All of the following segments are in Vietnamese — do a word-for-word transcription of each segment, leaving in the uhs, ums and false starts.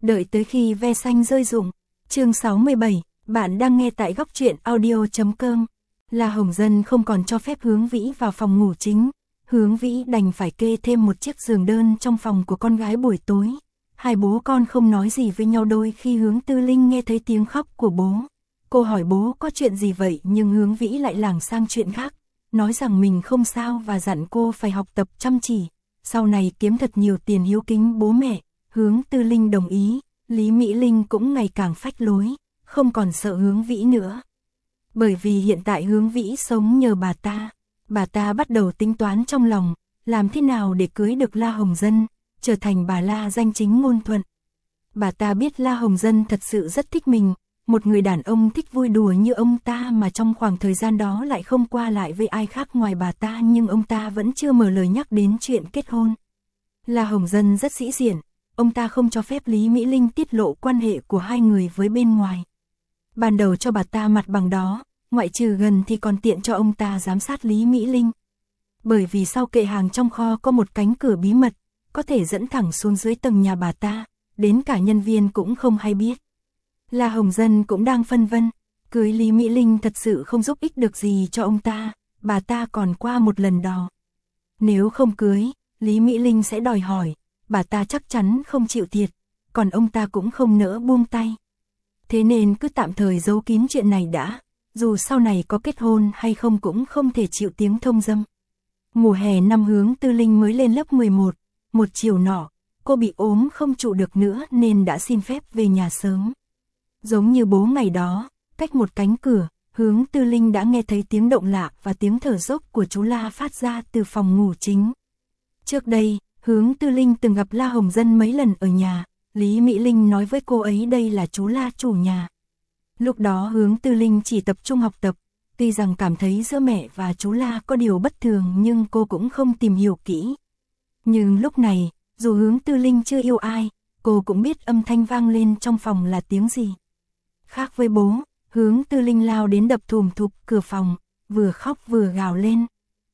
Đợi tới khi ve xanh rơi rụng. Chương sáu mươi bảy, bạn đang nghe tại góc truyện audio chấm com. La Hồng Dân không còn cho phép Hướng Vĩ vào phòng ngủ chính. Hướng Vĩ đành phải kê thêm một chiếc giường đơn trong phòng của con gái buổi tối. Hai bố con không nói gì với nhau đôi khi Hướng Tư Linh nghe thấy tiếng khóc của bố. Cô hỏi bố có chuyện gì vậy, nhưng Hướng Vĩ lại lảng sang chuyện khác, nói rằng mình không sao và dặn cô phải học tập chăm chỉ, sau này kiếm thật nhiều tiền hiếu kính bố mẹ. Hướng Tư Linh đồng ý, Lý Mỹ Linh cũng ngày càng phách lối, không còn sợ Hướng Vĩ nữa. Bởi vì hiện tại Hướng Vĩ sống nhờ bà ta, bà ta bắt đầu tính toán trong lòng, làm thế nào để cưới được La Hồng Dân, trở thành bà La danh chính ngôn thuận. Bà ta biết La Hồng Dân thật sự rất thích mình, một người đàn ông thích vui đùa như ông ta mà trong khoảng thời gian đó lại không qua lại với ai khác ngoài bà ta, nhưng ông ta vẫn chưa mở lời nhắc đến chuyện kết hôn. La Hồng Dân rất sĩ diện, ông ta không cho phép Lý Mỹ Linh tiết lộ quan hệ của hai người với bên ngoài. Ban đầu cho bà ta mặt bằng đó, ngoại trừ gần thì còn tiện cho ông ta giám sát Lý Mỹ Linh. Bởi vì sau kệ hàng trong kho có một cánh cửa bí mật, có thể dẫn thẳng xuống dưới tầng nhà bà ta, đến cả nhân viên cũng không hay biết. La Hồng Dân cũng đang phân vân, cưới Lý Mỹ Linh thật sự không giúp ích được gì cho ông ta, bà ta còn qua một lần đò. Nếu không cưới, Lý Mỹ Linh sẽ đòi hỏi, bà ta chắc chắn không chịu thiệt, còn ông ta cũng không nỡ buông tay. Thế nên cứ tạm thời giấu kín chuyện này đã, dù sau này có kết hôn hay không cũng không thể chịu tiếng thông dâm. Mùa hè năm Hướng Tư Linh mới lên lớp mười một, một chiều nọ, cô bị ốm không trụ được nữa nên đã xin phép về nhà sớm. Giống như bố ngày đó, cách một cánh cửa, Hướng Tư Linh đã nghe thấy tiếng động lạ và tiếng thở dốc của chú La phát ra từ phòng ngủ chính. Trước đây, Hướng Tư Linh từng gặp La Hồng Dân mấy lần ở nhà, Lý Mỹ Linh nói với cô ấy đây là chú La chủ nhà. Lúc đó Hướng Tư Linh chỉ tập trung học tập, tuy rằng cảm thấy giữa mẹ và chú La có điều bất thường nhưng cô cũng không tìm hiểu kỹ. Nhưng lúc này, dù Hướng Tư Linh chưa yêu ai, cô cũng biết âm thanh vang lên trong phòng là tiếng gì. Khác với bố, Hướng Tư Linh lao đến đập thùm thụp cửa phòng, vừa khóc vừa gào lên.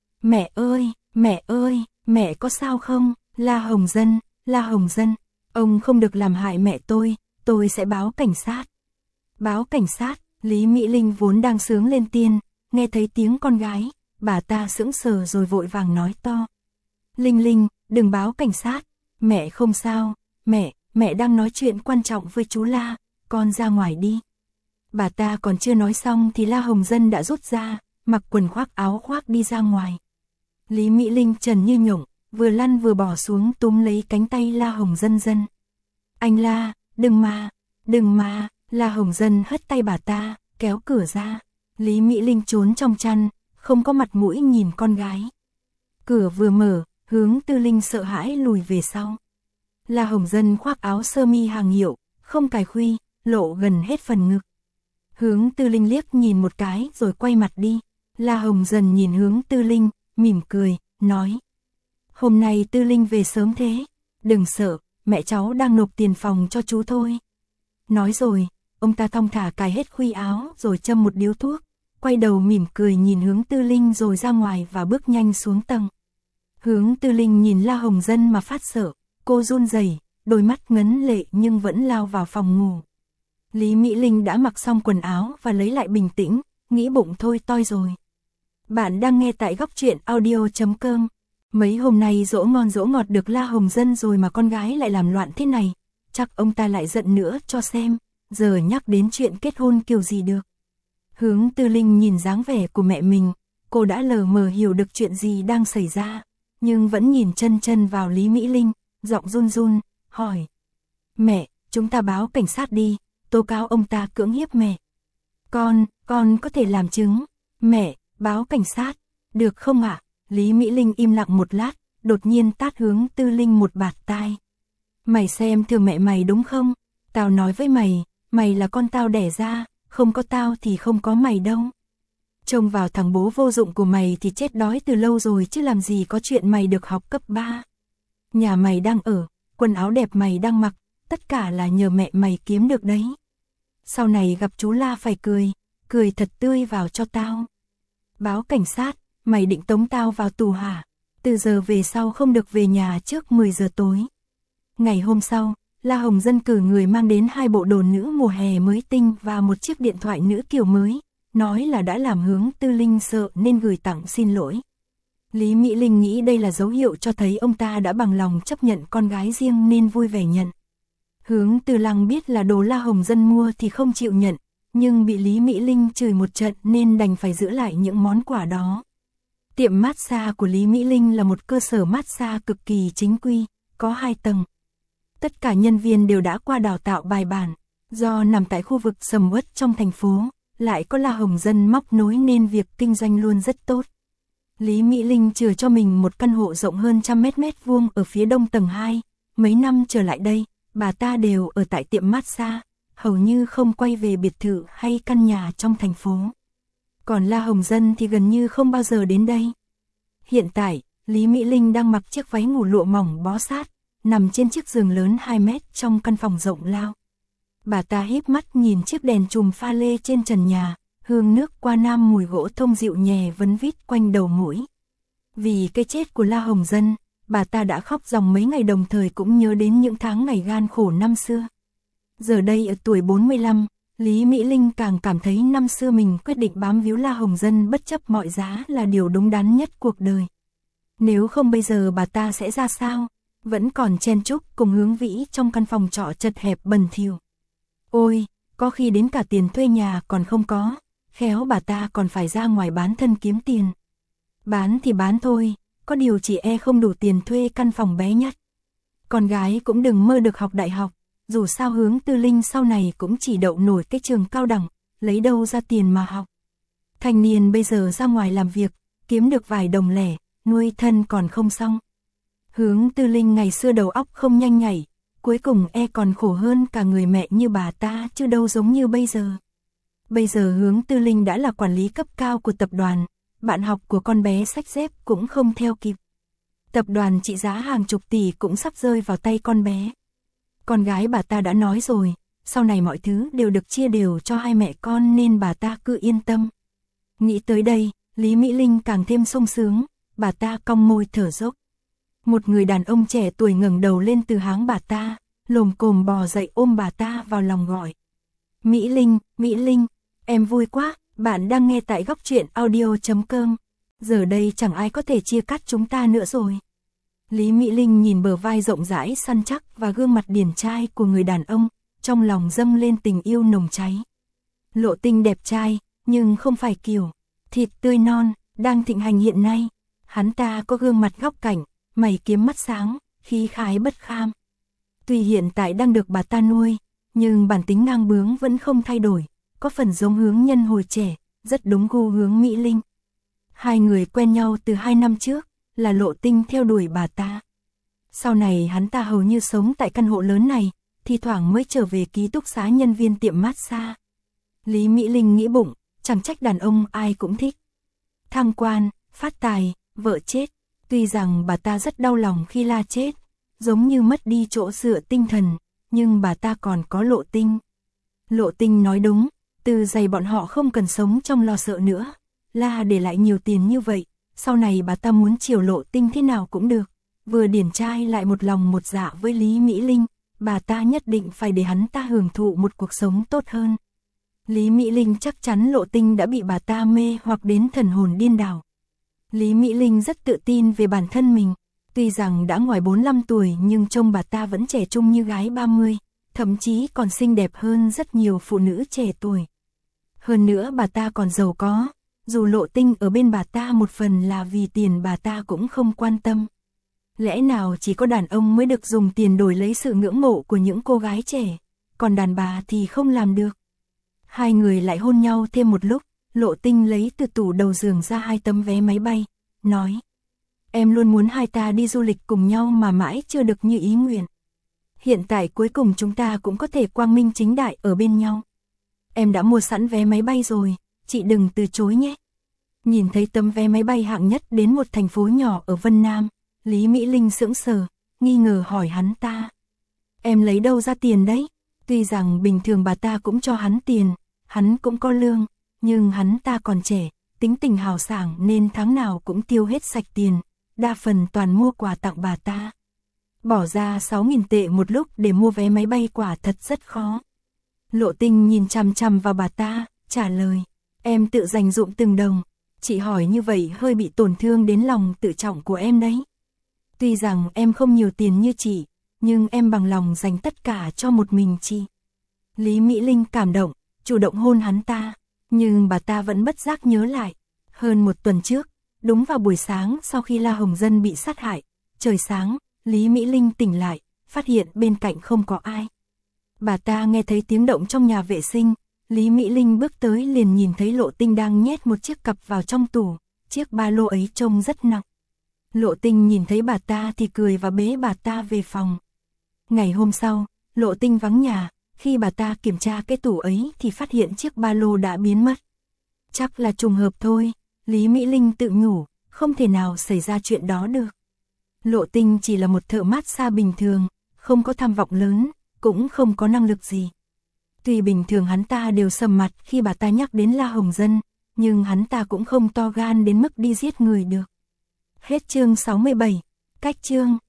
Mẹ ơi, mẹ ơi, mẹ có sao không? La Hồng Dân, La Hồng Dân, ông không được làm hại mẹ tôi, tôi sẽ báo cảnh sát. Báo cảnh sát, Lý Mỹ Linh vốn đang sướng lên tiên, nghe thấy tiếng con gái, bà ta sững sờ rồi vội vàng nói to. Linh Linh, đừng báo cảnh sát, mẹ không sao, mẹ, mẹ đang nói chuyện quan trọng với chú La, con ra ngoài đi. Bà ta còn chưa nói xong thì La Hồng Dân đã rút ra, mặc quần khoác áo khoác đi ra ngoài. Lý Mỹ Linh trần như nhộng, vừa lăn vừa bỏ xuống túm lấy cánh tay La Hồng Dân Dân. Anh La, đừng mà, đừng mà, La Hồng Dân hất tay bà ta, kéo cửa ra. Lý Mỹ Linh trốn trong chăn, không có mặt mũi nhìn con gái. Cửa vừa mở, Hướng Tư Linh sợ hãi lùi về sau. La Hồng Dân khoác áo sơ mi hàng hiệu, không cài khuy, lộ gần hết phần ngực. Hướng Tư Linh liếc nhìn một cái rồi quay mặt đi. La Hồng Dân nhìn Hướng Tư Linh, mỉm cười, nói. Hôm nay Tư Linh về sớm thế, đừng sợ, mẹ cháu đang nộp tiền phòng cho chú thôi. Nói rồi, ông ta thong thả cài hết khuy áo rồi châm một điếu thuốc, quay đầu mỉm cười nhìn Hướng Tư Linh rồi ra ngoài và bước nhanh xuống tầng. Hướng Tư Linh nhìn La Hồng Dân mà phát sợ, cô run rẩy, đôi mắt ngấn lệ nhưng vẫn lao vào phòng ngủ. Lý Mỹ Linh đã mặc xong quần áo và lấy lại bình tĩnh, nghĩ bụng thôi toi rồi. Bạn đang nghe tại góc truyện audio chấm com. Mấy hôm nay dỗ ngon dỗ ngọt được La Hồng Dân rồi mà con gái lại làm loạn thế này, chắc ông ta lại giận nữa cho xem, giờ nhắc đến chuyện kết hôn kiểu gì được. Hướng Tư Linh nhìn dáng vẻ của mẹ mình, cô đã lờ mờ hiểu được chuyện gì đang xảy ra, nhưng vẫn nhìn chân chân vào Lý Mỹ Linh, giọng run run, hỏi. Mẹ, chúng ta báo cảnh sát đi, tố cáo ông ta cưỡng hiếp mẹ. Con, con có thể làm chứng. Mẹ, báo cảnh sát, được không ạ? Lý Mỹ Linh im lặng một lát, đột nhiên tát Hướng Tư Linh một bạt tai. Mày xem thường mẹ mày đúng không? Tao nói với mày, mày là con tao đẻ ra, không có tao thì không có mày đâu. Trông vào thằng bố vô dụng của mày thì chết đói từ lâu rồi chứ làm gì có chuyện mày được học cấp ba. Nhà mày đang ở, quần áo đẹp mày đang mặc, tất cả là nhờ mẹ mày kiếm được đấy. Sau này gặp chú La phải cười, cười thật tươi vào cho tao. Báo cảnh sát, mày định tống tao vào tù hả? Từ giờ về sau không được về nhà trước mười giờ tối. Ngày hôm sau, La Hồng Dân cử người mang đến hai bộ đồ nữ mùa hè mới tinh và một chiếc điện thoại nữ kiểu mới, nói là đã làm Hướng Tư Linh sợ nên gửi tặng xin lỗi. Lý Mỹ Linh nghĩ đây là dấu hiệu cho thấy ông ta đã bằng lòng chấp nhận con gái riêng nên vui vẻ nhận. Hướng Tư Lăng biết là đồ La Hồng Dân mua thì không chịu nhận, nhưng bị Lý Mỹ Linh chửi một trận nên đành phải giữ lại những món quà đó. Tiệm massage của Lý Mỹ Linh là một cơ sở massage cực kỳ chính quy, có hai tầng. Tất cả nhân viên đều đã qua đào tạo bài bản, do nằm tại khu vực sầm uất trong thành phố, lại có La Hồng Dân móc nối nên việc kinh doanh luôn rất tốt. Lý Mỹ Linh chừa cho mình một căn hộ rộng hơn trăm mét mét vuông ở phía đông tầng hai, mấy năm trở lại đây, bà ta đều ở tại tiệm massage, hầu như không quay về biệt thự hay căn nhà trong thành phố. Còn La Hồng Dân thì gần như không bao giờ đến đây. Hiện tại, Lý Mỹ Linh đang mặc chiếc váy ngủ lụa mỏng bó sát, nằm trên chiếc giường lớn hai mét trong căn phòng rộng lao. Bà ta híp mắt nhìn chiếc đèn chùm pha lê trên trần nhà, hương nước qua nam mùi gỗ thông dịu nhẹ vấn vít quanh đầu mũi. Vì cái chết của La Hồng Dân, bà ta đã khóc ròng mấy ngày, đồng thời cũng nhớ đến những tháng ngày gan khổ năm xưa. Giờ đây ở tuổi bốn mươi lăm, Lý Mỹ Linh càng cảm thấy năm xưa mình quyết định bám víu La Hồng Dân bất chấp mọi giá là điều đúng đắn nhất cuộc đời. Nếu không bây giờ bà ta sẽ ra sao? Vẫn còn chen chúc cùng Hướng Vĩ trong căn phòng trọ chật hẹp bẩn thỉu. Ôi, có khi đến cả tiền thuê nhà còn không có, khéo bà ta còn phải ra ngoài bán thân kiếm tiền. Bán thì bán thôi, có điều chỉ e không đủ tiền thuê căn phòng bé nhất. Con gái cũng đừng mơ được học đại học, dù sao Hướng Tư Linh sau này cũng chỉ đậu nổi cái trường cao đẳng, lấy đâu ra tiền mà học. Thanh niên bây giờ ra ngoài làm việc, kiếm được vài đồng lẻ, nuôi thân còn không xong. Hướng Tư Linh ngày xưa đầu óc không nhanh nhảy, cuối cùng e còn khổ hơn cả người mẹ như bà ta chứ đâu giống như bây giờ. Bây giờ Hướng Tư Linh đã là quản lý cấp cao của tập đoàn, bạn học của con bé xách dép cũng không theo kịp. Tập đoàn trị giá hàng chục tỷ cũng sắp rơi vào tay con bé. Con gái bà ta đã nói rồi, sau này mọi thứ đều được chia đều cho hai mẹ con nên bà ta cứ yên tâm. Nghĩ tới đây, Lý Mỹ Linh càng thêm sung sướng, bà ta cong môi thở dốc. Một người đàn ông trẻ tuổi ngẩng đầu lên từ háng bà ta, lồm cồm bò dậy ôm bà ta vào lòng gọi. Mỹ Linh, Mỹ Linh, em vui quá, bạn đang nghe tại góc truyện audio chấm com. Giờ đây chẳng ai có thể chia cắt chúng ta nữa rồi. Lý Mỹ Linh nhìn bờ vai rộng rãi săn chắc và gương mặt điển trai của người đàn ông, trong lòng dâng lên tình yêu nồng cháy. Lộ Tinh đẹp trai, nhưng không phải kiểu thịt tươi non đang thịnh hành hiện nay. Hắn ta có gương mặt góc cạnh, mày kiếm mắt sáng, khí khái bất kham. Tuy hiện tại đang được bà ta nuôi, nhưng bản tính ngang bướng vẫn không thay đổi, có phần giống Hướng Nhân hồi trẻ, rất đúng gu Hướng Mỹ Linh. Hai người quen nhau từ hai năm trước, là Lộ Tinh theo đuổi bà ta. Sau này hắn ta hầu như sống tại căn hộ lớn này, thi thoảng mới trở về ký túc xá nhân viên tiệm massage. Lý Mỹ Linh nghĩ bụng, chẳng trách đàn ông ai cũng thích. Thăng quan, phát tài, vợ chết. Tuy rằng bà ta rất đau lòng khi La chết, giống như mất đi chỗ dựa tinh thần, nhưng bà ta còn có Lộ Tinh. Lộ Tinh nói đúng, từ giày bọn họ không cần sống trong lo sợ nữa. La để lại nhiều tiền như vậy, sau này bà ta muốn chiều Lộ Tinh thế nào cũng được. Vừa điển trai lại một lòng một dạ với Lý Mỹ Linh, bà ta nhất định phải để hắn ta hưởng thụ một cuộc sống tốt hơn. Lý Mỹ Linh chắc chắn Lộ Tinh đã bị bà ta mê hoặc đến thần hồn điên đảo. Lý Mỹ Linh rất tự tin về bản thân mình, tuy rằng đã ngoài bốn mươi lăm tuổi nhưng trông bà ta vẫn trẻ trung như gái ba mươi, thậm chí còn xinh đẹp hơn rất nhiều phụ nữ trẻ tuổi. Hơn nữa bà ta còn giàu có, dù Lộ Tinh ở bên bà ta một phần là vì tiền bà ta cũng không quan tâm. Lẽ nào chỉ có đàn ông mới được dùng tiền đổi lấy sự ngưỡng mộ của những cô gái trẻ, còn đàn bà thì không làm được. Hai người lại hôn nhau thêm một lúc, Lộ Tinh lấy từ tủ đầu giường ra hai tấm vé máy bay, nói: Em luôn muốn hai ta đi du lịch cùng nhau mà mãi chưa được như ý nguyện. Hiện tại cuối cùng chúng ta cũng có thể quang minh chính đại ở bên nhau. Em đã mua sẵn vé máy bay rồi, chị đừng từ chối nhé. Nhìn thấy tấm vé máy bay hạng nhất đến một thành phố nhỏ ở Vân Nam, Lý Mỹ Linh sững sờ, nghi ngờ hỏi hắn ta: Em lấy đâu ra tiền đấy? Tuy rằng bình thường bà ta cũng cho hắn tiền, hắn cũng có lương, nhưng hắn ta còn trẻ, tính tình hào sảng nên tháng nào cũng tiêu hết sạch tiền, đa phần toàn mua quà tặng bà ta. Bỏ ra sáu nghìn tệ một lúc để mua vé máy bay quả thật rất khó. Lộ Tinh nhìn chằm chằm vào bà ta, trả lời, em tự dành dụm từng đồng, chị hỏi như vậy hơi bị tổn thương đến lòng tự trọng của em đấy. Tuy rằng em không nhiều tiền như chị, nhưng em bằng lòng dành tất cả cho một mình chị. Lý Mỹ Linh cảm động, chủ động hôn hắn ta, nhưng bà ta vẫn bất giác nhớ lại. Hơn một tuần trước, đúng vào buổi sáng sau khi La Hồng Dân bị sát hại, trời sáng, Lý Mỹ Linh tỉnh lại, phát hiện bên cạnh không có ai. Bà ta nghe thấy tiếng động trong nhà vệ sinh, Lý Mỹ Linh bước tới liền nhìn thấy Lộ Tinh đang nhét một chiếc cặp vào trong tủ, chiếc ba lô ấy trông rất nặng. Lộ Tinh nhìn thấy bà ta thì cười và bế bà ta về phòng. Ngày hôm sau, Lộ Tinh vắng nhà, khi bà ta kiểm tra cái tủ ấy thì phát hiện chiếc ba lô đã biến mất. Chắc là trùng hợp thôi, Lý Mỹ Linh tự nhủ, không thể nào xảy ra chuyện đó được. Lộ Tinh chỉ là một thợ massage bình thường, không có tham vọng lớn, cũng không có năng lực gì. Tuy bình thường hắn ta đều sầm mặt khi bà ta nhắc đến La Hồng Dân, nhưng hắn ta cũng không to gan đến mức đi giết người được. Hết chương sáu mươi bảy, cách chương.